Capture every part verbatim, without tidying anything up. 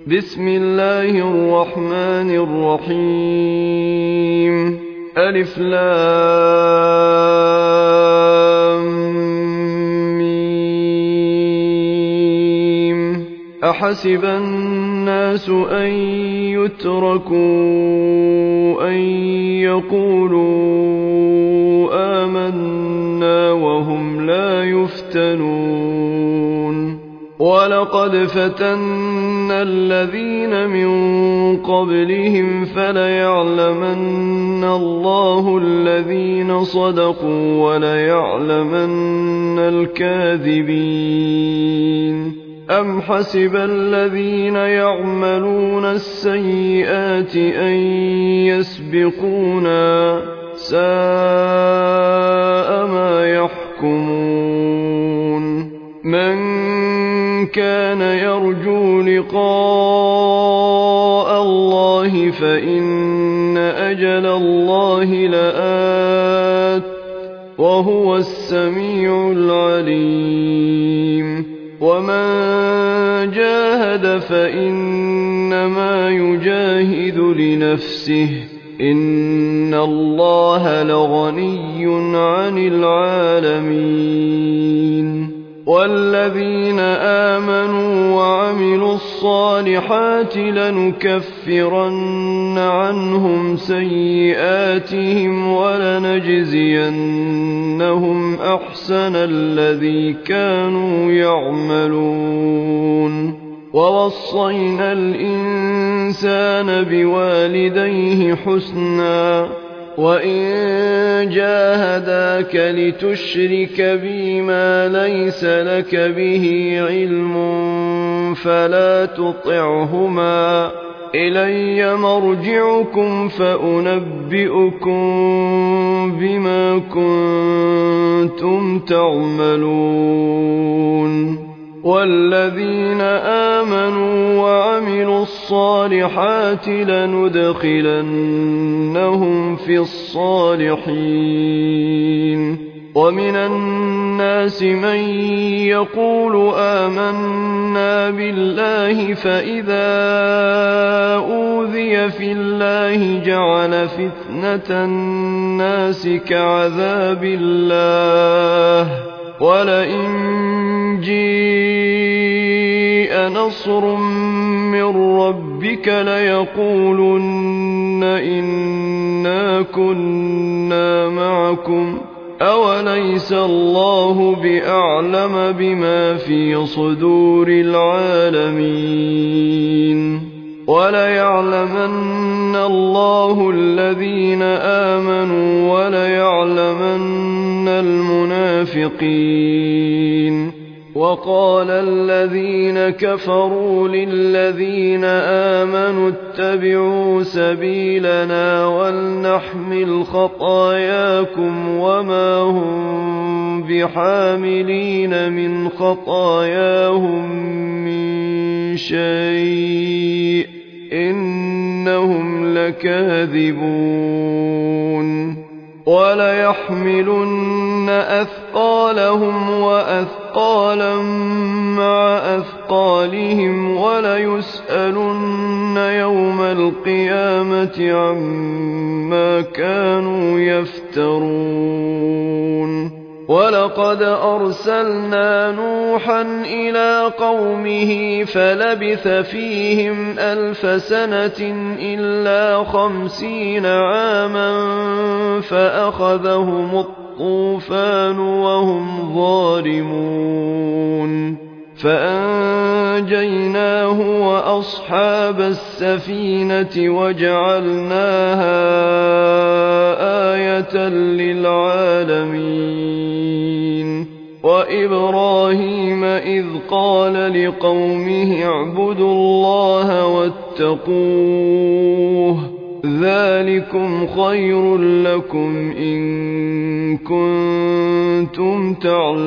بسم الله الرحمن الرحيم. ألف لام ميم. أحسب الناس أن يتركوا أن يقولوا آمنا وهم لا يفتنون. ولقد فتنا الذين من قبلهم فليعلمن الله الذين صدقوا وليعلمن الكاذبين. أم حسب الذين يعملون السيئات أن يسبقونا ساء ما يحكمون. من كان يرجو لقاء الله فإن أجل الله لآت وهو السميع العليم. ومن جاهد فإنما يجاهد لنفسه إن الله لغني عن العالمين. والذين آمنوا وعملوا الصالحات لنكفرن عنهم سيئاتهم ولنجزينهم أحسن الذي كانوا يعملون. ووصينا الإنسان بوالديه حسنا وإن جاهداك لتشرك بي ما ليس لك به علم فلا تطعهما إلي مرجعكم فأنبئكم بما كنتم تعملون. والذين آمنوا وعملوا الصالحات لندخلنهم في الصالحين. ومن الناس من يقول آمنا بالله فإذا أوذي في الله جعل فتنة الناس كعذاب الله ولئن جيء نصر من ربك ليقولن إنا كنا معكم أوليس الله بأعلم بما في صدور العالمين. وليعلمن الله الذين آمنوا وليعلمن المنافقين. وقال الذين كفروا للذين آمنوا اتبعوا سبيلنا ولنحمل خطاياكم وما هم بحاملين من خطاياهم من شيء إنهم لكاذبون. وليحملن أثقالهم وأثقالا مع أثقالهم وليسألن يوم القيامة عما كانوا يفترون. ولقد أرسلنا نوحا إلى قومه فلبث فيهم ألف سنة إلا خمسين عاما فأخذهم الطوفان وهم ظالمون فأنجيناه وأصحاب السفينة وجعلناها آية للعالمين. وإبراهيم إذ قال لقومه اعبدوا الله واتقوه ذلكم خير لكم إن كنتم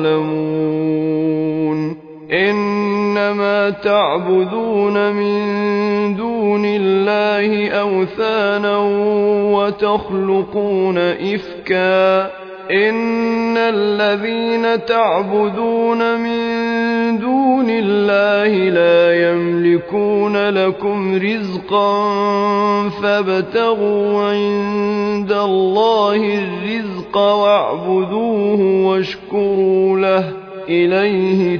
تعلمون. إنما تعبدون من دون الله أوثانا وتخلقون إفكا إن الذين تعبدون من دون دون الله لا يملكون لكم رزقا فابتغوا عند الله الرزق واعبدوه واشكروا له إليه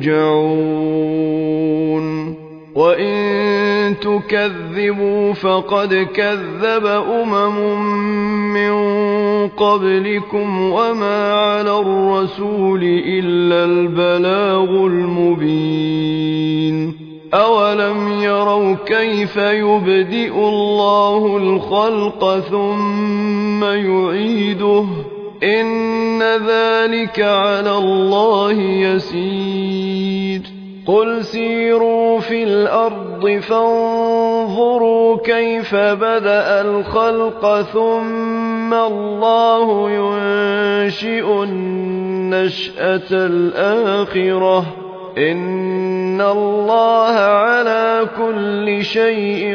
ترجعون وإن تكذبوا فقد كذب أمم من قبلكم وما على الرسول إلا البلاغ المبين أولم يروا كيف يبدئ الله الخلق ثم يعيده إن ذلك على الله يسير قل سيروا في الأرض فانظروا كيف بدأ الخلق ثم الله ينشئ النشأة الآخرة إن الله على كل شيء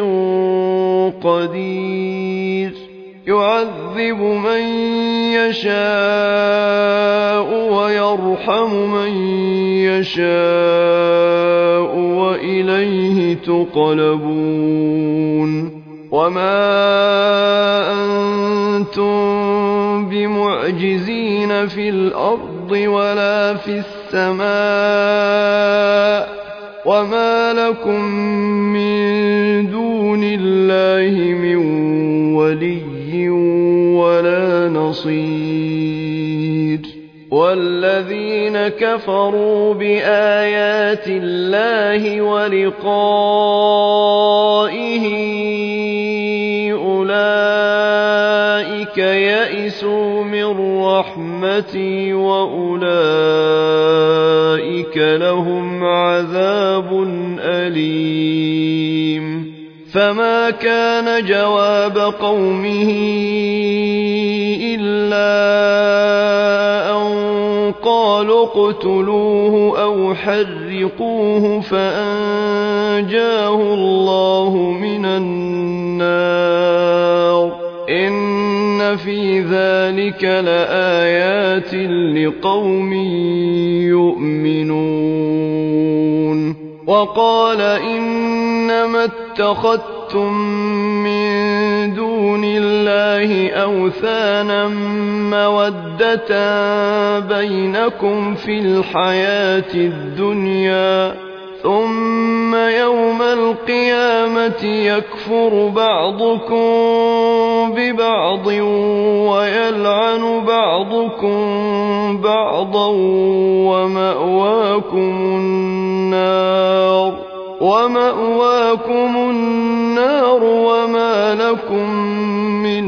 قدير يعذب من يشاء ويرحم من يشاء وإليه تقلبون وما أنتم بمعجزين في الأرض ولا في السماء وما لكم من دون الله من ولي ولا نصير والذين كفروا بآيات الله ولقائه أولئك يئسوا من رحمتي وأولئك لهم عذاب أليم فما كان جواب قومه إلا أن قالوا اقتلوه أو حرقوه فأنجاه الله من النار إن في ذلك لآيات لقوم يؤمنون وقال إنما اتخذتم من دون الله أوثانا مودة بينكم في الحياة الدنيا ثم يوم القيامة يكفر بعضكم ببعض ويلعن بعضكم بعضا ومأواكم النار ومأواكم النار وما لكم من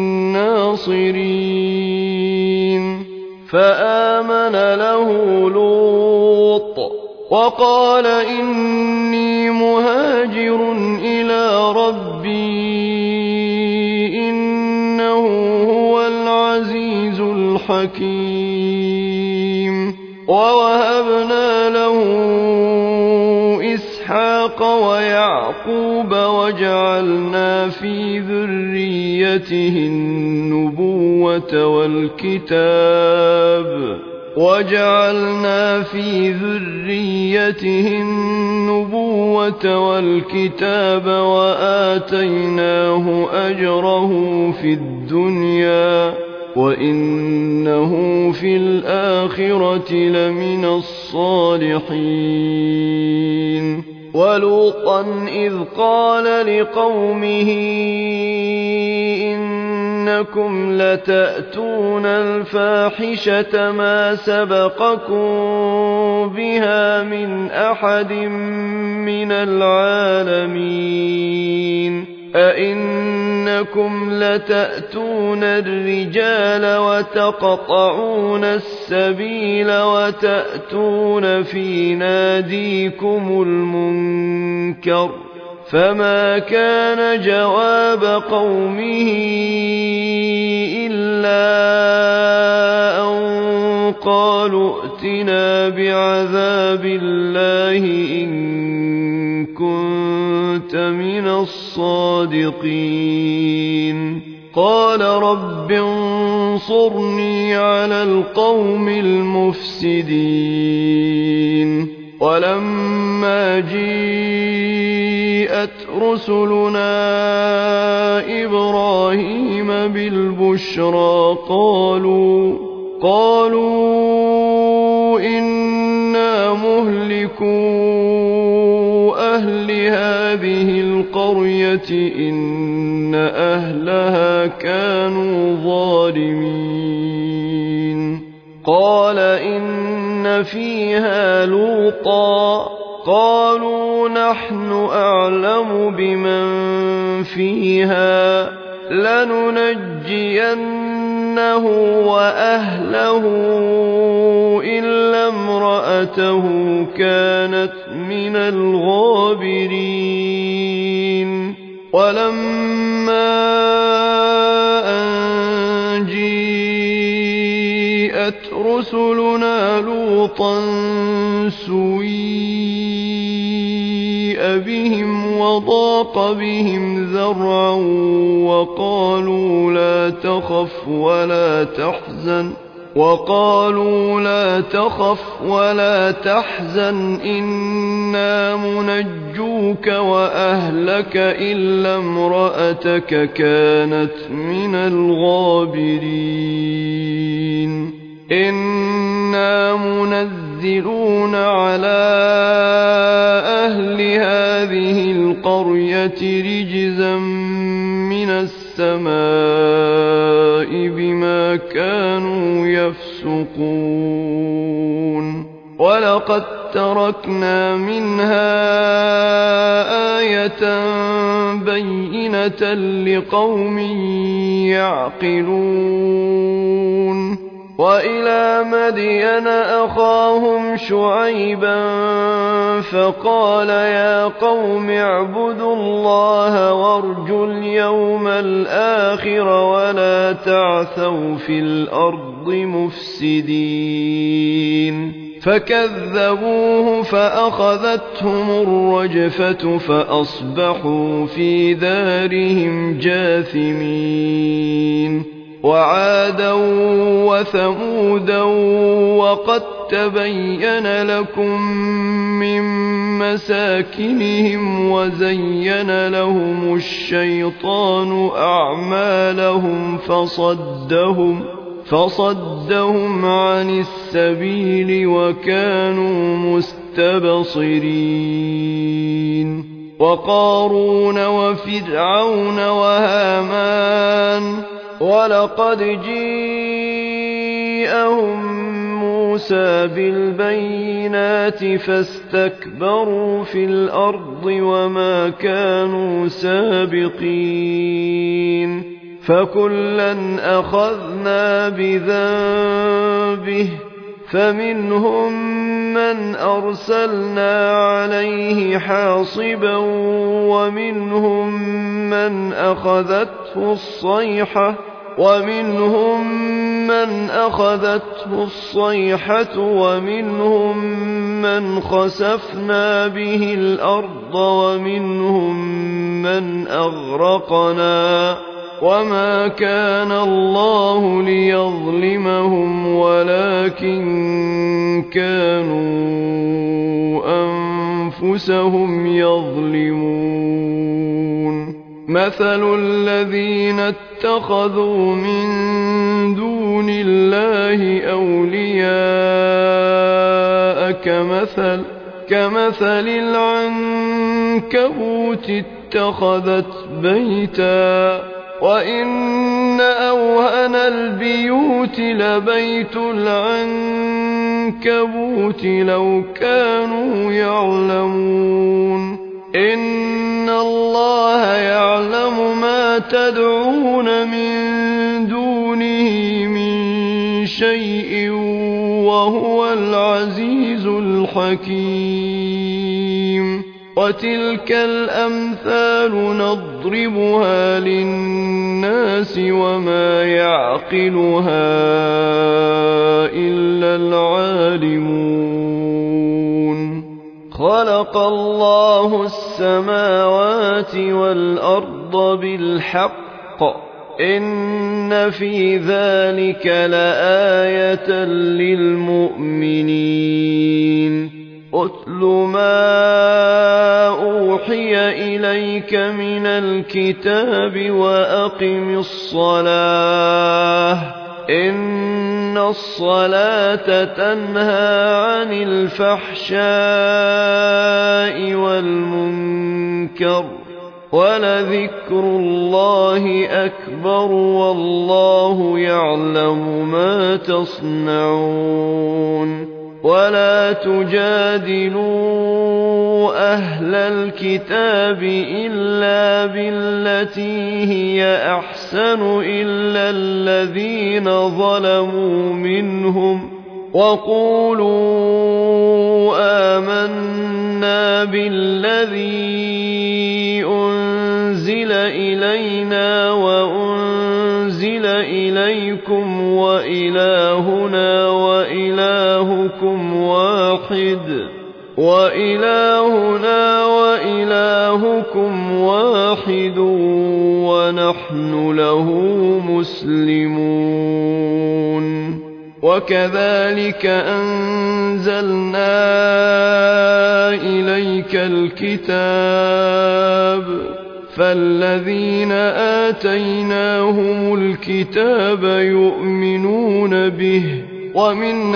ناصرين فآمن له لوط وقال إني مهاجر إلى ربي إنه هو العزيز الحكيم ووهبنا له إسحاق ويعقوب وجعلنا في ذريته النبوة والكتاب وجعلنا في ذريته النبوة والكتاب وآتيناه أجره في الدنيا وإنه في الآخرة لمن الصالحين ولوطا إذ قال لقومه إنكم لتأتون الفاحشة ما سبقكم بها من أحد من العالمين أئنكم لتأتون الرجال وتقطعون السبيل وتأتون في ناديكم المنكر فما كان جواب قومه إلا أن قالوا ائتنا بعذاب الله إن كنت من الصادقين قال رب انصرني على القوم المفسدين ولما جيءت رسلنا إبراهيم بالبشرى قالوا قالوا إنا مهلكو أهل هذه القرية إن أهلها كانوا ظالمين قال إن فيها لوطا قالوا نحن أعلم بمن فيها لننجينه وأهله إلا امرأته كانت من الغابرين ولما أن جيءت رسلنا لوطا سويء بهم وضاق بهم ذرعا وقالوا لا تخف ولا تحزن وقالوا لا تخف ولا تحزن إنا منجوك وأهلك إلا امرأتك كانت من الغابرين إنا منزلون على أهل هذه القرية رجزا من السماء بما كانوا يفسقون ولقد تركنا منها آية بينة لقوم يعقلون وإلى مدين أخاهم شعيبا فقال يا قوم اعبدوا الله وارجوا اليوم الآخر ولا تعثوا في الأرض مفسدين فكذبوه فأخذتهم الرجفة فأصبحوا في دارهم جاثمين وعادا وثمودا وقد تبين لكم من مساكنهم وزين لهم الشيطان أعمالهم فصدهم فصدهم عن السبيل وكانوا مستبصرين وقارون وفرعون وهامان ولقد جيءهم موسى بالبينات فاستكبروا في الأرض وما كانوا سابقين فكلا أخذنا بذنبه فمنهم من أرسلنا عليه حاصبا ومنهم من أخذته الصيحة ومنهم من أخذته الصيحة ومنهم من خسفنا به الأرض ومنهم من أغرقنا وما كان الله ليظلمهم ولكن كانوا أنفسهم يظلمون مثل الذين اتخذوا من دون الله أولياء كمثل كمثل العنكبوت اتخذت بيتا وإن أوهن البيوت لبيت العنكبوت لو كانوا يعلمون إن الله يعلم ما تدعون من دونه من شيء وهو العزيز الحكيم وتلك الأمثال نضربها للناس وما يعقلها إلا العالمون خلق الله السماوات والأرض بالحق إن في ذلك لآية للمؤمنين أتل ما أوحي إليك من الكتاب وأقم الصلاة إن الصلاة تنهى عن الفحشاء والمنكر ولذكر الله أكبر والله يعلم ما تصنعون ولا تجادلوا أهل الكتاب إلا بالتي هي أحسن إلا الذين ظلموا منهم وقولوا آمنا بالذي أنزل إلينا وأنزل إليكم وإلهنا وإلهكم واحد وإلهنا وإلهكم واحد ونحن له مسلمون وكذلك أنزلنا إليك الكتاب فالذين آتيناهم الكتاب يؤمنون به ومن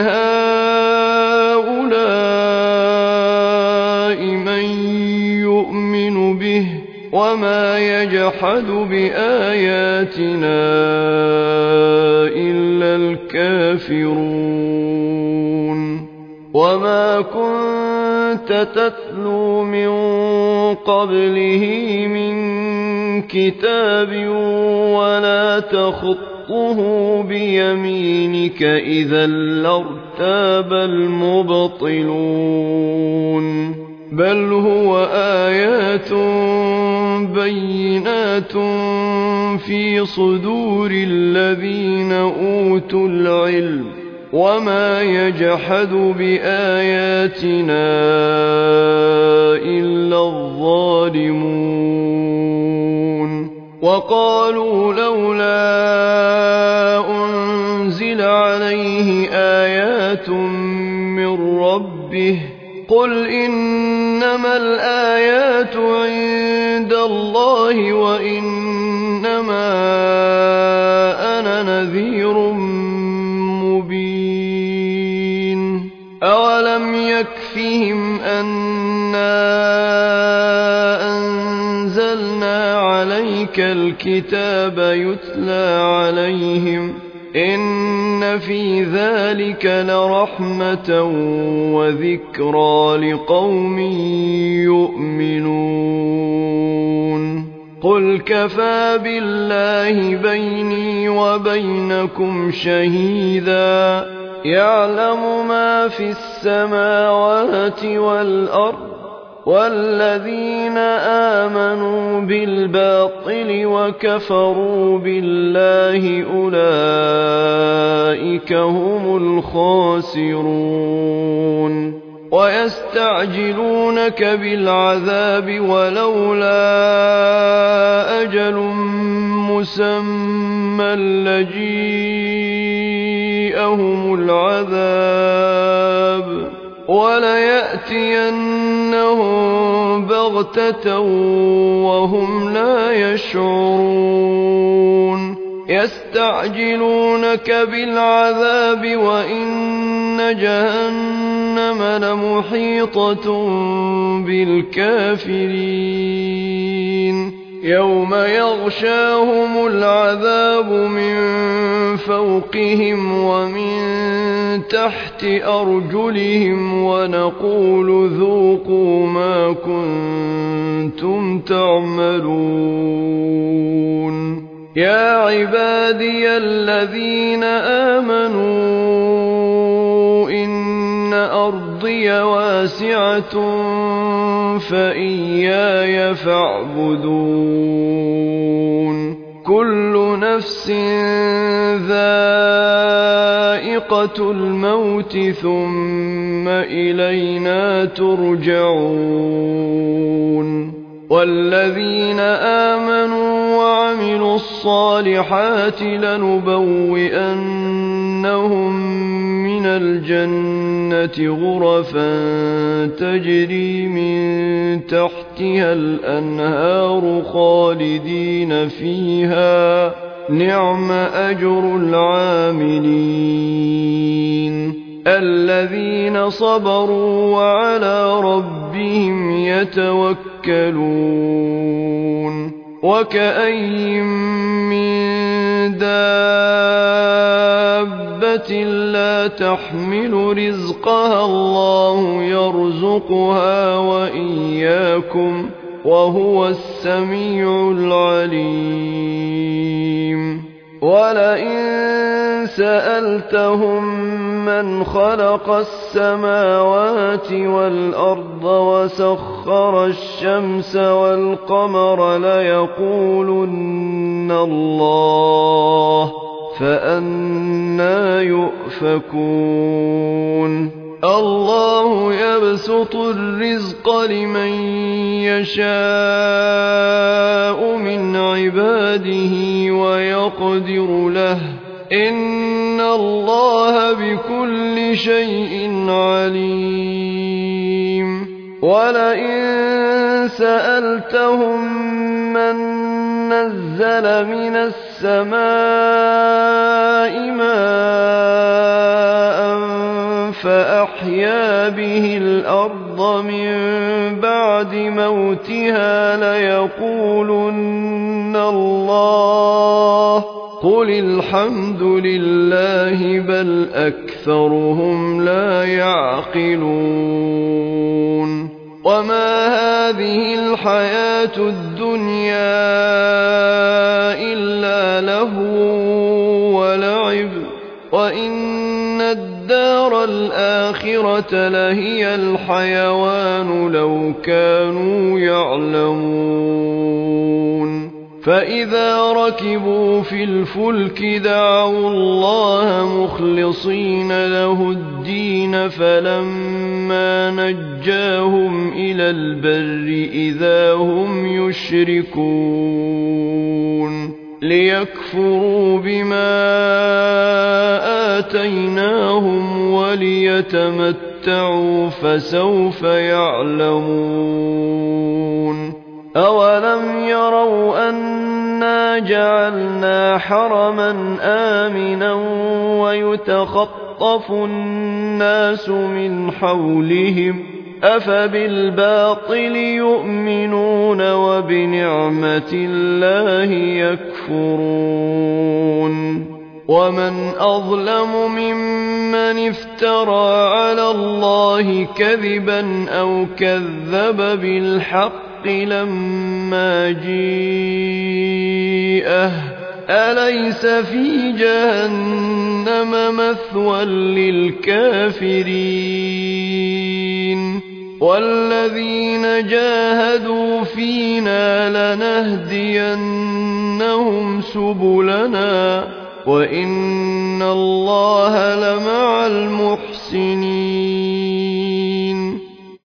هؤلاء من يؤمن به وما يجحد بآياتنا إلا الكافرون وما كنت تتلو من قبله من كتاب ولا تخطه بيمينك إذا لارتاب المبطلون بل هو آيات بينات في صدور الذين أوتوا العلم وما يجحد بآياتنا إلا الظالمون وقالوا لولا أنزل عليه آيات من ربه قل إنما الآيات عند الله وإنما أنا نذير مبين أولم يكفهم أنا أنزلنا عليك الكتاب يتلى عليهم إن في ذلك لرحمة وذكرى لقوم يؤمنون قل كفى بالله بيني وبينكم شهيدا يعلم ما في السماوات والأرض والذين آمنوا بالباطل وكفروا بالله أولئك هم الخاسرون ويستعجلونك بالعذاب ولولا أجل مسمى لجيءهم العذاب وليأتينهم بغتة وهم لا يشعرون يستعجلونك بالعذاب وإن جهنم لمحيطة بالكافرين يوم يغشاهم العذاب من فوقهم ومن تحت أرجلهم ونقول ذوقوا ما كنتم تعملون يا عبادي الذين آمنوا إن أرضي واسعة فإياي فاعبدون كل نفس ذائقة الموت ثم إلينا ترجعون والذين آمنوا وعملوا الصالحات لنبوئنهم من من الجنة غرفا تجري من تحتها الأنهار خالدين فيها نعم أجر العاملين الذين صبروا وعلى ربهم يتوكلون وكأين من دابة لا تحمل رزقها الله يرزقها وإياكم وهو السميع العليم ولئن سألتهم من خلق السماوات والأرض وسخر الشمس والقمر ليقولن الله فأنى يؤفكون الله يبسط الرزق لمن يشاء من عباده ويقدر له إن الله بكل شيء عليم ولئن سألتهم من نزل من السماء ماء فأحيا به الأرض من بعد موتها ليقولن الله قل الحمد لله بل أكثرهم لا يعقلون وما هذه الحياة الدنيا إلا لهو ولعب وإن الدار الآخرة لهي الحيوان لو كانوا يعلمون فإذا ركبوا في الفلك دعوا الله مخلصين له الدين فلما نجاهم إلى البر إذا هم يشركون ليكفروا بما آتيناهم وليتمتعوا فسوف يعلمون أولم يروا أنا جعلنا حرما آمنا ويتخطف الناس من حولهم أفبالباطل يؤمنون وبنعمة الله يكفرون ومن أظلم ممن افترى على الله كذبا أو كذب بالحق لما جيءه أليس في جهنم مثوى للكافرين والذين جاهدوا فينا لنهدينهم سبلنا وإن الله لمع المحسنين